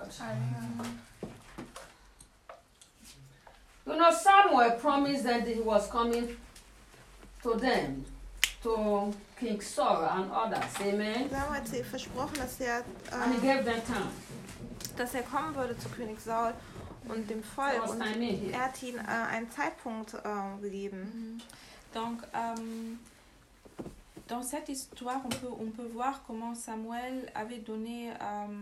Speaker 3: You know, Samuel promised that he was coming to them, to King Saul and others. Amen.
Speaker 1: Samuel hat sie versprochen,
Speaker 3: And he gave them time.
Speaker 1: dass er kommen würde zu König Saul und dem Volk.
Speaker 3: Was
Speaker 1: Und
Speaker 3: I mean here.
Speaker 1: er hat ihnen einen Zeitpunkt gegeben.
Speaker 2: Donc, dans cette histoire, on peut voir comment Samuel avait donné...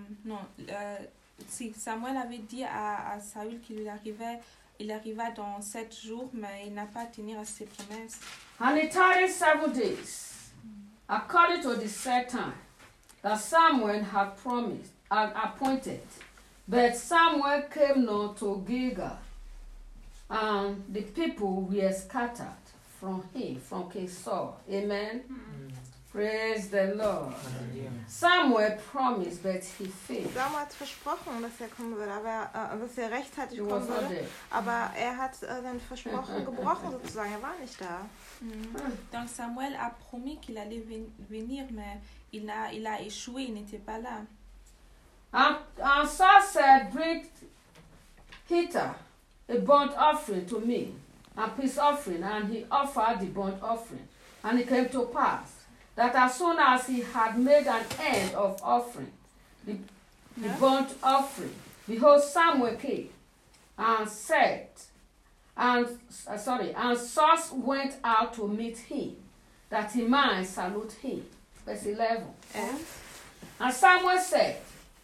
Speaker 2: Samuel avait dit à Saül qu'il arriva dans 7 jours, mais il n'a pas tenu à ses promesses.
Speaker 3: And he tarried 7 days, according to the set time that Samuel had promised and appointed. But Samuel came not to Gilgal, and the people were scattered from him, from King Saul. Amen. Praise the Lord. Samuel promised, but he failed.
Speaker 1: Samuel hat versprochen, dass er kommen würde, aber dass er rechtzeitig
Speaker 3: He was
Speaker 1: kommen
Speaker 3: not
Speaker 1: würde.
Speaker 3: there.
Speaker 1: Aber er hat sein Versprochen gebrochen sozusagen. Er war nicht da.
Speaker 2: Donc Samuel a promis qu'il allait venir, mais il a échoué, il n'était pas là.
Speaker 3: And Saul said, bring hither a burnt offering to me, and peace offering. And he offered the burnt offering. And it came to pass that as soon as he had made an end of offering the burnt offering, behold, Samuel came and said, and Saul went out to meet him, that he might salute him. Verse 11. And Samuel said,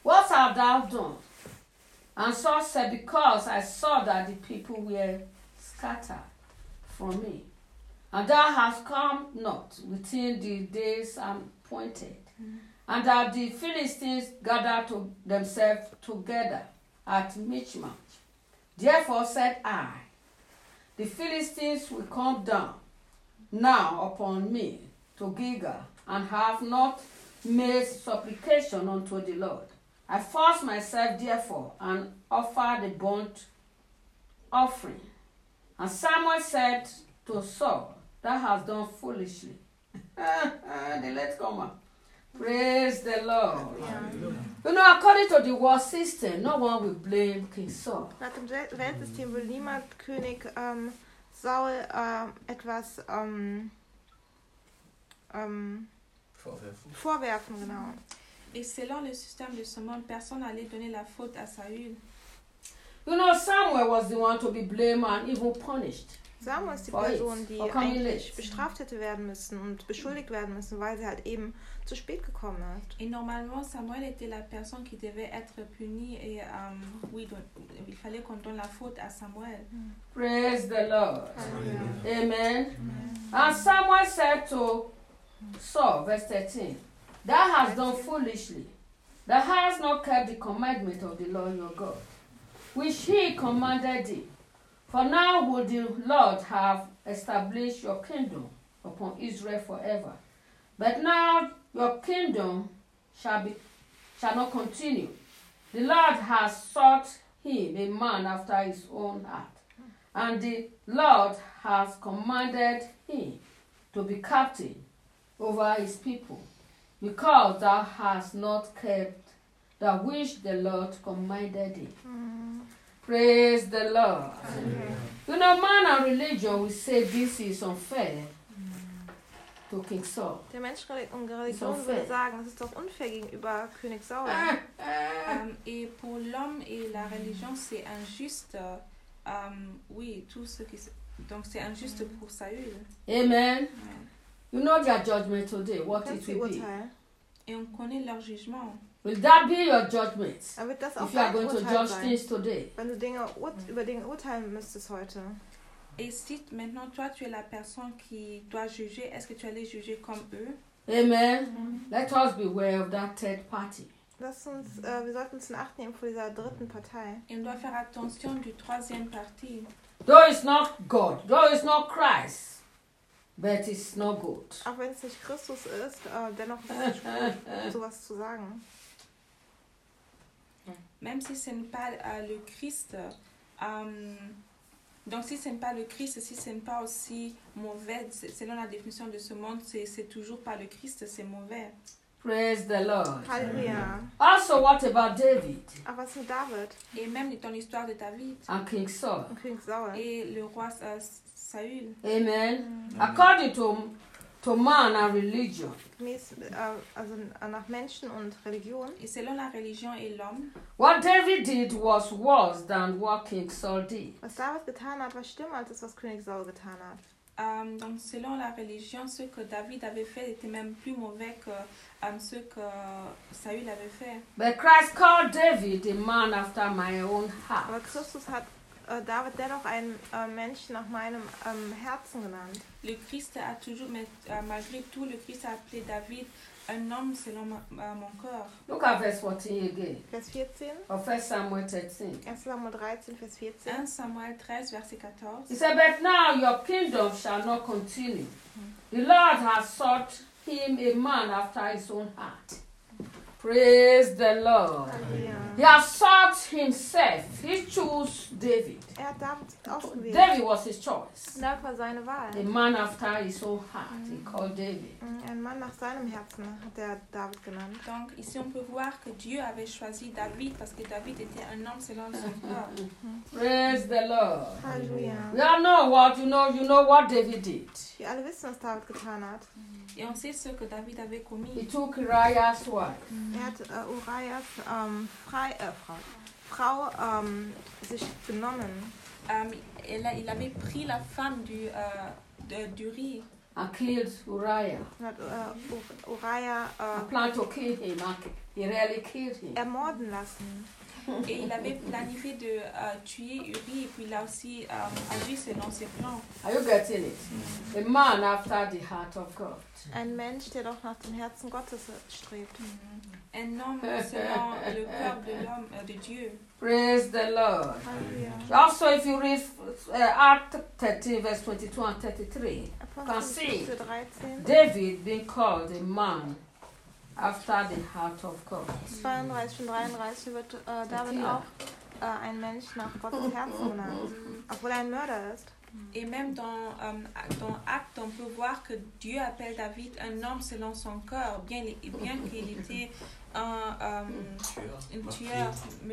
Speaker 3: What hast thou done? And Saul said, Because I saw that the people were scattered from me, and thou hast come not within the days appointed, and that the Philistines gathered themselves together at Michmash. Therefore said I, the Philistines will come down now upon me to Gilgal, and have not made supplication unto the Lord. I forced myself therefore and offered the burnt offering. And Samuel said to Saul, Thou hast done foolishly. The latecomer. Praise the Lord.
Speaker 1: Ja.
Speaker 3: You know, according to the world system, no one will blame King Saul.
Speaker 1: Nach dem Weltsystem will niemand König Saul etwas vorwerfen, genau.
Speaker 2: Et selon le système de ce monde, personne n'allait donner la faute à Saül.
Speaker 3: You know, Samuel was the one to be blamed and even punished.
Speaker 1: Samuel ist die
Speaker 3: For
Speaker 1: Person,
Speaker 3: it.
Speaker 1: die
Speaker 3: For coming
Speaker 1: eigentlich
Speaker 3: late.
Speaker 1: bestraft hätte werden müssen und beschuldigt werden müssen, weil sie halt eben zu spät gekommen ist.
Speaker 2: Et normalement, Samuel était la personne qui devait être punie et oui, donc, il fallait qu'on donne la faute à Samuel.
Speaker 3: Praise the Lord.
Speaker 1: Halleluja.
Speaker 3: Amen. And Samuel said to Saul, verse 13, Thou hast done foolishly. Thou hast not kept the commandment of the Lord your God, which he commanded thee. For now would the Lord have established your kingdom upon Israel forever. But now your kingdom shall not continue. The Lord has sought him a man after his own heart, and the Lord has commanded him to be captain over his people, because thou hast not kept that which the Lord commanded thee. Praise the Lord. You know, man and religion will say this is unfair to King Saul.
Speaker 1: Der Mensch und Religion würde sagen, das ist doch unfair gegenüber König Saul.
Speaker 2: Et pour l'homme et la religion, c'est injuste. Oui, tout ce qui... Donc c'est injuste pour Saül.
Speaker 3: Amen. You know their judgment today, what
Speaker 1: Kennst
Speaker 3: it
Speaker 1: du
Speaker 3: will be.
Speaker 1: Urteil?
Speaker 2: Et on connaît leur jugement.
Speaker 3: Will that be your judgment
Speaker 1: Dann wird das auch
Speaker 3: if you are
Speaker 1: dein
Speaker 3: going to
Speaker 1: Urteil
Speaker 3: judge
Speaker 1: sein,
Speaker 3: things today?
Speaker 1: wenn du über Dinge urteilen müsstest heute.
Speaker 2: Et si maintenant toi tu es la personne qui doit juger, est-ce que tu allais juger comme eux?
Speaker 3: Amen. Let us beware of that third party.
Speaker 1: Wir sollten uns in Acht nehmen vor dieser dritten Partei.
Speaker 2: Et on doit faire attention du troisième parti.
Speaker 3: Though it's not God, though it's not Christ, but it's not good.
Speaker 1: Auch wenn es nicht Christus ist, dennoch ist es nicht gut, sowas zu sagen.
Speaker 2: Même si ce n'est pas le Christ, donc si ce n'est pas le Christ, si ce n'est pas aussi mauvais, selon la définition de ce monde, c'est toujours pas le Christ, c'est mauvais.
Speaker 3: Praise the Lord.
Speaker 1: Halleluja.
Speaker 3: Also, what about David
Speaker 1: Aber was mit David
Speaker 2: Et même dans l'histoire de David
Speaker 3: and King Saul?
Speaker 1: und König Saul?
Speaker 2: et le roi Saül.
Speaker 3: Amen. According to man and religion,
Speaker 1: Also nach Menschen und Religion.
Speaker 2: Et selon la religion et l'homme,
Speaker 3: what David did was worse than what King Saul did.
Speaker 1: Was David getan hat, war schlimmer als das, was König Saul getan hat.
Speaker 2: donc selon la religion, ce que David avait fait était même plus mauvais que ce que Saül avait fait.
Speaker 3: But Christ called David a man after my own
Speaker 1: Aber
Speaker 3: heart.
Speaker 1: Christus hat David dennoch einen Menschen nach meinem Herzen genannt.
Speaker 2: Le Christ a toujours, malgré tout, le Christ a appelé David un homme selon mon cœur.
Speaker 3: Look at verse 14 again,
Speaker 1: Vers 14,
Speaker 3: of 1 Samuel 13.
Speaker 1: 1. Samuel 13, Vers 14.
Speaker 2: 1 Samuel 13, verset 14.
Speaker 3: He said, But now your kingdom shall not continue. The Lord has sought him a man after his own heart. Praise the Lord.
Speaker 1: Halleluja.
Speaker 3: He has sought himself. He chose David.
Speaker 1: Hat David ausgewählt.
Speaker 3: David was his choice.
Speaker 1: David war seine Wahl.
Speaker 3: A man after his own heart. He called David.
Speaker 1: Ein Mann nach seinem Herzen hat er David genannt.
Speaker 2: Donc ici on peut voir que Dieu avait choisi David parce que David était un homme selon son cœur.
Speaker 3: Praise the Lord.
Speaker 1: Halleluja.
Speaker 3: We all know what you know what David did.
Speaker 1: Wir alle wissen, was David getan hat.
Speaker 2: Et on sait ce que David avait
Speaker 3: He
Speaker 2: commis.
Speaker 3: took Uriah's wife.
Speaker 1: Er hat Urias Frau sich genommen
Speaker 2: Il avait pris la femme d'Uri
Speaker 3: And killed Uriah.
Speaker 1: und hat Uriah
Speaker 3: And planned to kill him. he really killed him.
Speaker 1: ermorden lassen.
Speaker 2: Et il avait planifié de tuer Uri et puis il a aussi agi selon ses plans.
Speaker 3: Are you getting it? A man after the heart of God.
Speaker 1: Ein Mensch, der doch nach dem Herzen Gottes strebt.
Speaker 2: Un homme selon le cœur de l'homme, de Dieu.
Speaker 3: Praise the Lord.
Speaker 1: Halleluja.
Speaker 3: Also, if you read Acts 13, verse 22 and 33,
Speaker 1: Apostelgeschichte 13,
Speaker 3: David being called a man after the heart of God.
Speaker 1: 32 und 33 wird David auch ein Mensch nach Gottes Herzen genannt, obwohl er ein Mörder ist.
Speaker 2: Et même dans Actes, on peut voir que Dieu appelle David un homme selon son cœur, bien qu'il était un tueur,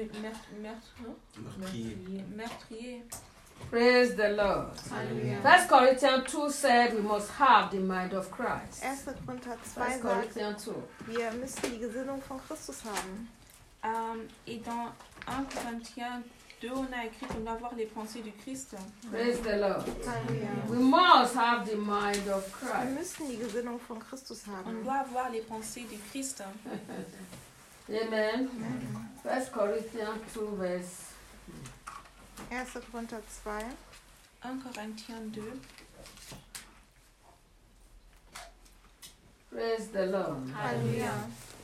Speaker 2: meurtrier.
Speaker 3: Praise the Lord.
Speaker 1: Halleluja.
Speaker 3: 1 Corinthians 2 said we must have the mind of Christ.
Speaker 1: 1. Korinther 2
Speaker 3: 1
Speaker 1: sagt,
Speaker 3: Corinthians 2.
Speaker 1: wir müssen die Gesinnung von Christus haben.
Speaker 2: Et dans 1 Corinthiens 2, on a écrit qu'on doit avoir les pensées du Christ.
Speaker 3: Praise the Lord.
Speaker 1: Halleluja.
Speaker 3: We must have the mind of
Speaker 1: Wir
Speaker 3: Christ.
Speaker 1: müssen die Gesinnung von Christus
Speaker 2: On
Speaker 1: haben.
Speaker 2: doit avoir les pensées du Christ.
Speaker 3: Amen. 1 Corinthians 2 verse
Speaker 1: 1. Korinther 2,
Speaker 2: 1 Corinthiens 2.
Speaker 3: Praise the Lord.
Speaker 1: Halleluja.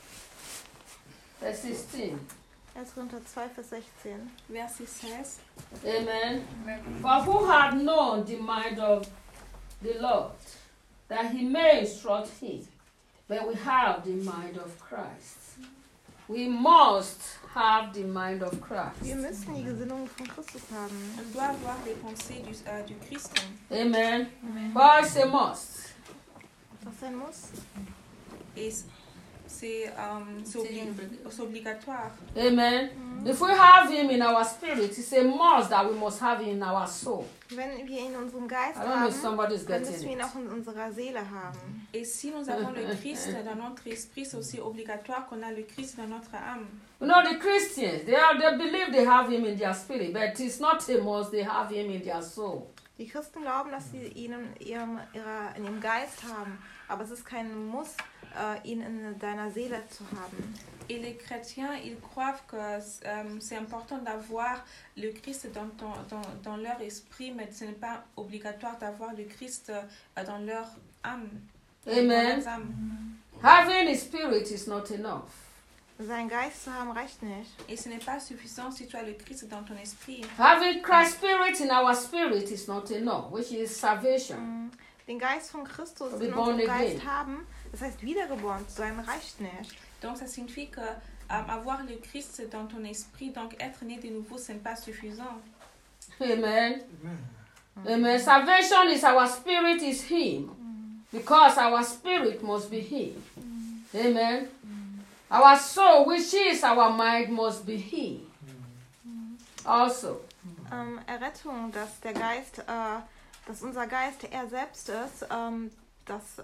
Speaker 3: Verse 16.
Speaker 1: 1. Korinther 2, Vers 16.
Speaker 2: Verset 16.
Speaker 3: Amen. For who had known the mind of the Lord, that he may instruct him? But we have the mind of Christ. We must have the mind of Christ.
Speaker 1: Wir müssen die Gesinnung von Christus haben.
Speaker 2: On doit avoir les pensées du Christ.
Speaker 3: Amen. But it's a must.
Speaker 1: Das sein muss.
Speaker 2: Et c'est obligatoire.
Speaker 3: Amen. If we have him in our spirit, it's a must that we must have him in our soul.
Speaker 1: Wenn wir ihn in unserem Geist
Speaker 3: I don't know if
Speaker 1: haben,
Speaker 3: somebody's
Speaker 1: dann
Speaker 3: getting
Speaker 1: müssen wir ihn
Speaker 3: it.
Speaker 1: auch in unserer Seele haben.
Speaker 2: Et si nous avons le Christ dans notre esprit, c'est aussi obligatoire qu'on a le Christ dans notre âme.
Speaker 3: You know, the Christians, they believe they have him in their spirit, but it's not a must, they have him in their soul.
Speaker 1: Die Christen glauben, dass sie ihn in ihrem Geist haben, aber es ist kein Muss, ihn in deiner Seele zu haben.
Speaker 2: Et les chrétiens, ils croient que c'est important d'avoir le Christ dans leur esprit, mais ce n'est pas obligatoire d'avoir le Christ dans leur âme.
Speaker 3: Amen.
Speaker 2: Dans leurs âmes.
Speaker 3: Having his spirit is not enough.
Speaker 1: Sein Geist zu haben reicht nicht.
Speaker 2: Et ce n'est pas suffisant si tu as le Christ dans ton esprit.
Speaker 3: Having Christ's spirit in our spirit is not enough, which is salvation.
Speaker 1: Den Geist von Christus
Speaker 3: To be
Speaker 1: in
Speaker 3: born
Speaker 1: unserem Geist
Speaker 3: again.
Speaker 1: haben, das heißt wiedergeboren zu sein, reicht nicht.
Speaker 2: Donc ça signifie que avoir le Christ dans ton esprit, donc être né de nouveau, ce n'est pas suffisant.
Speaker 3: Amen. Amen. Salvation is our spirit is him, because our spirit must be him. Amen. Our soul, which is our mind, must be him. Also.
Speaker 1: Errettung, dass der Geist, dass unser Geist er selbst ist, das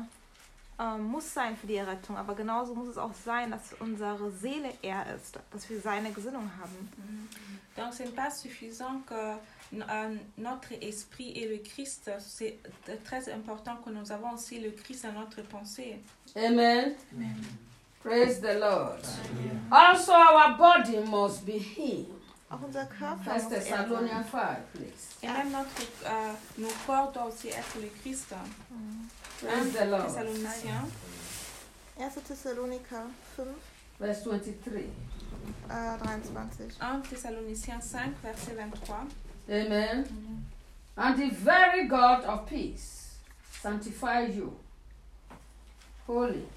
Speaker 1: muss sein für die Errettung. Aber genauso muss es auch sein, dass unsere Seele er ist, dass wir seine Gesinnung haben.
Speaker 2: Donc ce n'est pas suffisant que notre esprit et le Christ, c'est très important que nous avons aussi le Christ dans notre pensée.
Speaker 3: Amen. Praise the Lord. Also our body must be him.
Speaker 1: Auch unser Körper
Speaker 3: 1
Speaker 1: muss er sein.
Speaker 3: Thessalonians 5, please.
Speaker 2: Et même nos corps doivent aussi être le Christ.
Speaker 3: Praise the Lord.
Speaker 2: Thessaloniciens,
Speaker 1: 1. Thessaloniker 5,
Speaker 3: Verse 23.
Speaker 1: 23.
Speaker 2: 1 Thessaloniciens 5, verset 23.
Speaker 3: Amen. And the very God of peace sanctify you wholly.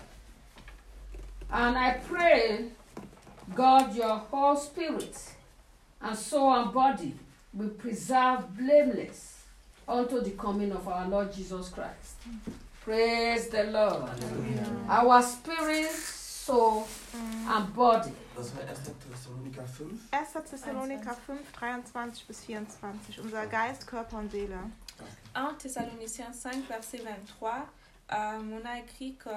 Speaker 3: And I pray, God, your whole spirit and soul and body will preserve blameless unto the coming of our Lord Jesus Christ. Praise the Lord. Our spirit, soul, and body.
Speaker 4: Das war 1. Thessaloniker 5.
Speaker 1: 1. Thessaloniker 5, 23 bis 24. Unser Geist, Körper und Seele.
Speaker 2: 1 Thessaloniciens 5, verset 23, on a écrit que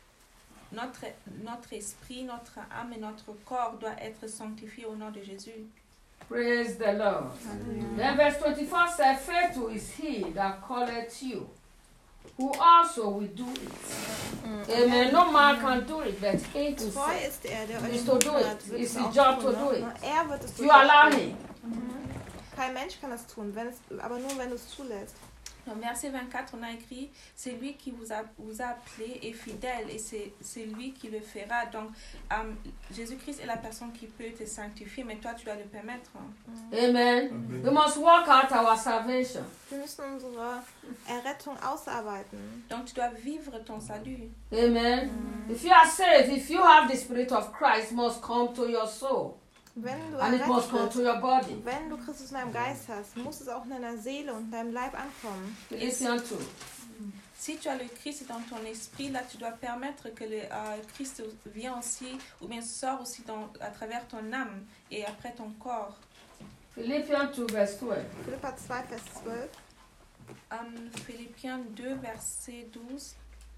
Speaker 2: notre esprit, notre âme et notre corps doivent être sanctifiés au nom de Jésus.
Speaker 3: Praise the Lord. Then verse 24 says, faithful is he that calleth you, who also will do it. Amen. No man can do it, but he
Speaker 1: Treu
Speaker 3: himself
Speaker 1: ist er, der
Speaker 3: is
Speaker 1: euch
Speaker 3: to do
Speaker 1: hat,
Speaker 3: it.
Speaker 1: wird
Speaker 3: It's
Speaker 1: es
Speaker 3: his
Speaker 1: auch
Speaker 3: job to
Speaker 1: tun,
Speaker 3: do
Speaker 1: ne?
Speaker 3: it.
Speaker 1: Er wird es
Speaker 3: You allow
Speaker 1: tun.
Speaker 3: him.
Speaker 1: Kein Mensch kann das tun, aber nur wenn du es zulässt.
Speaker 2: Dans verset 24, on a écrit, c'est lui qui vous a appelé et fidèle et c'est lui qui le fera. Donc, Jésus-Christ est la personne qui peut te sanctifier, mais toi, tu dois le permettre.
Speaker 3: Amen. We must work out our salvation.
Speaker 1: Wir müssen unsere Errettung ausarbeiten.
Speaker 2: Donc, tu dois vivre ton salut.
Speaker 3: Amen. If you are saved, if you have the Spirit of Christ, must come to your soul.
Speaker 1: Wenn du
Speaker 3: And it must
Speaker 1: errettet
Speaker 3: come
Speaker 1: bist,
Speaker 3: to your body.
Speaker 1: wenn du Christus in deinem Geist hast, muss es auch in deiner Seele und in deinem Leib ankommen.
Speaker 3: Philippians 2.
Speaker 2: Si tu as le Christ dans ton esprit, là, tu dois permettre que le Christ vienne aussi, ou bien sort aussi à travers ton âme et après ton corps.
Speaker 3: Philippians 2, verse 12.
Speaker 1: Philipper 2, Vers 12.
Speaker 2: Philippiens 2, verset 12.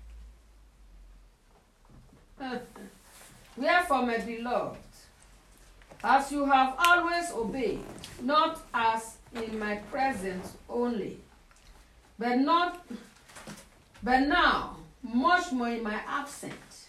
Speaker 3: Wherefore, my beloved, as you have always obeyed, not as in my presence only, but now much more in my absence,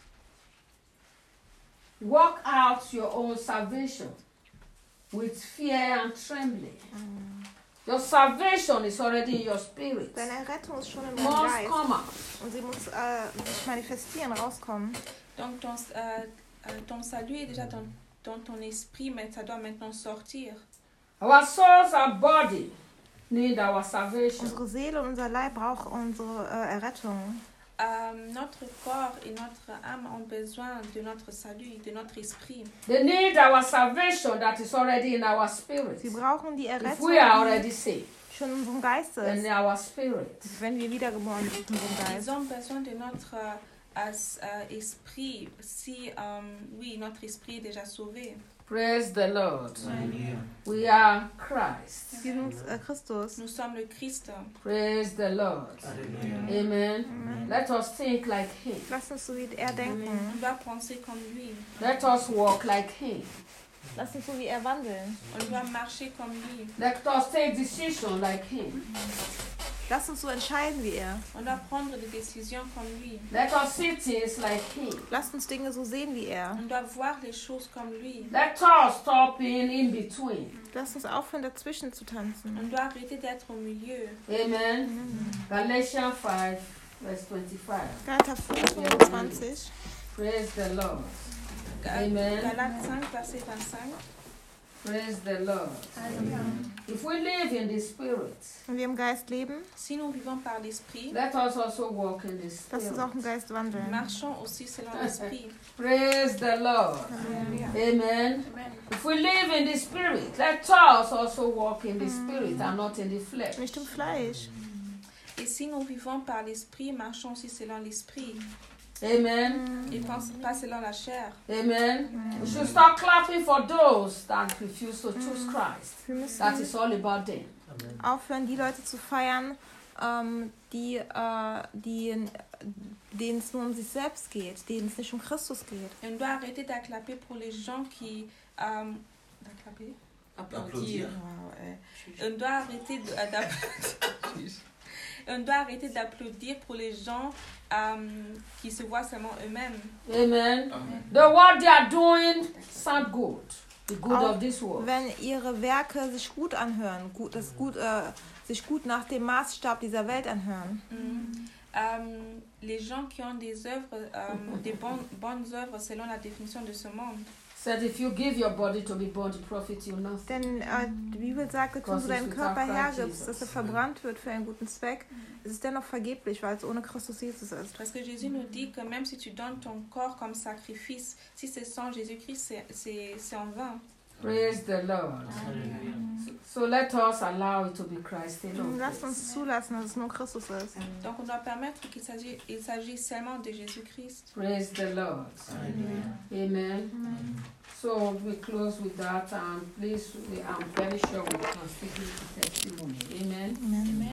Speaker 3: work out your own salvation with fear and trembling. Your salvation is already in your spirit.
Speaker 1: Deine Errettung ist schon in deinem
Speaker 3: Must
Speaker 1: Geist.
Speaker 3: come out.
Speaker 1: Und sie muss sich manifestieren, rauskommen.
Speaker 2: Donc, ton salut est déjà dans ton esprit, mais ça doit maintenant sortir.
Speaker 3: Our souls and body need our salvation.
Speaker 1: Unsere Seele und unser Leib brauchen unsere Errettung.
Speaker 2: Notre corps et notre âme ont besoin de notre salut, de notre esprit.
Speaker 3: They need our salvation that is already in our spirit.
Speaker 1: Sie brauchen die
Speaker 3: If
Speaker 1: Errettung,
Speaker 3: we are already saved,
Speaker 1: die schon in unserem Geist
Speaker 3: in
Speaker 1: ist,
Speaker 3: our spirit.
Speaker 1: wenn wir wiedergeboren sind in unserem
Speaker 2: Ils
Speaker 1: Geist.
Speaker 2: ont besoin de notre esprit, si oui, notre esprit est déjà sauvé.
Speaker 3: Praise the Lord.
Speaker 4: Hallelujah.
Speaker 3: We are Christ.
Speaker 1: Wir sind Christus.
Speaker 2: Nous sommes le Christ.
Speaker 3: Praise the Lord.
Speaker 4: Hallelujah.
Speaker 3: Amen. Let us think like Him.
Speaker 1: Lass uns so wie er denken.
Speaker 2: On doit penser comme lui.
Speaker 3: Let us walk like Him.
Speaker 1: Lass uns so wie er wandeln.
Speaker 2: On doit marcher comme lui.
Speaker 3: Let us take decision like Him.
Speaker 1: Lass uns so entscheiden wie er.
Speaker 2: On doit prendre des décisions comme lui.
Speaker 3: Let us see things like Him.
Speaker 1: Lasst uns Dinge so sehen wie er.
Speaker 2: On doit voir les choses comme lui.
Speaker 3: Let us stop being in between.
Speaker 1: Lasst uns aufhören, dazwischen zu tanzen.
Speaker 2: On doit arrêter d'être au milieu.
Speaker 3: Amen. Galatians 5, verse 25.
Speaker 1: Galater 5, 25.
Speaker 3: Praise the Lord. Amen.
Speaker 2: Galates 5, verset 25.
Speaker 3: Praise the Lord. If we live in the Spirit,
Speaker 1: Wenn wir im Geist leben,
Speaker 2: Si nous vivons par l'esprit,
Speaker 3: let us also walk in the
Speaker 1: lasst uns
Speaker 3: Spirit.
Speaker 1: auch im Geist wandeln.
Speaker 2: marchons aussi selon l'esprit.
Speaker 3: Praise the Lord. Amen.
Speaker 2: Amen.
Speaker 3: If we live in the Spirit, let us also walk in the Spirit and not in the flesh.
Speaker 1: Nicht im Fleisch.
Speaker 2: Et si nous vivons par l'esprit, marchons aussi selon l'esprit.
Speaker 3: Amen.
Speaker 2: Et pas selon la chair.
Speaker 3: Amen. We should start clapping for those that refuse to choose Christ.
Speaker 1: Wir müssen
Speaker 3: That is all about them.
Speaker 1: aufhören, die Leute zu feiern, denen es nur um sich selbst geht, denen es nicht um Christus geht.
Speaker 2: Et on doit arrêter d'acclamer pour les gens qui... d'acclamer?
Speaker 4: Applaudir.
Speaker 2: On doit arrêter on doit arrêter d'applaudir pour les gens qui se voient seulement eux-mêmes.
Speaker 3: Amen. The what they are doing sound good. The good
Speaker 1: Auch
Speaker 3: of this world.
Speaker 1: wenn ihre Werke sich gut anhören, sich gut nach dem Maßstab dieser Welt anhören.
Speaker 2: Les gens qui ont des œuvres, des bonnes œuvres selon la définition de ce monde.
Speaker 3: Said if you give your body to be burned, it profits you nothing.
Speaker 1: Denn die Bibel sagt, dass du deinen Körper hergibst, dass er verbrannt wird für einen guten Zweck, es ist dennoch vergeblich, weil es ohne Christus Jesus ist.
Speaker 2: Parce que Jésus nous dit que même si tu donnes ton corps comme sacrifice, si c'est sans Jésus-Christ, c'est en vain.
Speaker 3: Praise the Lord. So let us allow it to be Christ alone.
Speaker 1: Lasst uns zulassen, dass es nur Christus ist.
Speaker 2: Donc on doit permettre qu'il s'agit seulement de Jésus-Christ.
Speaker 3: Praise the Lord. Amen. So we close with that, and please, I'm very sure we can still give the testimony. Amen.
Speaker 1: Amen.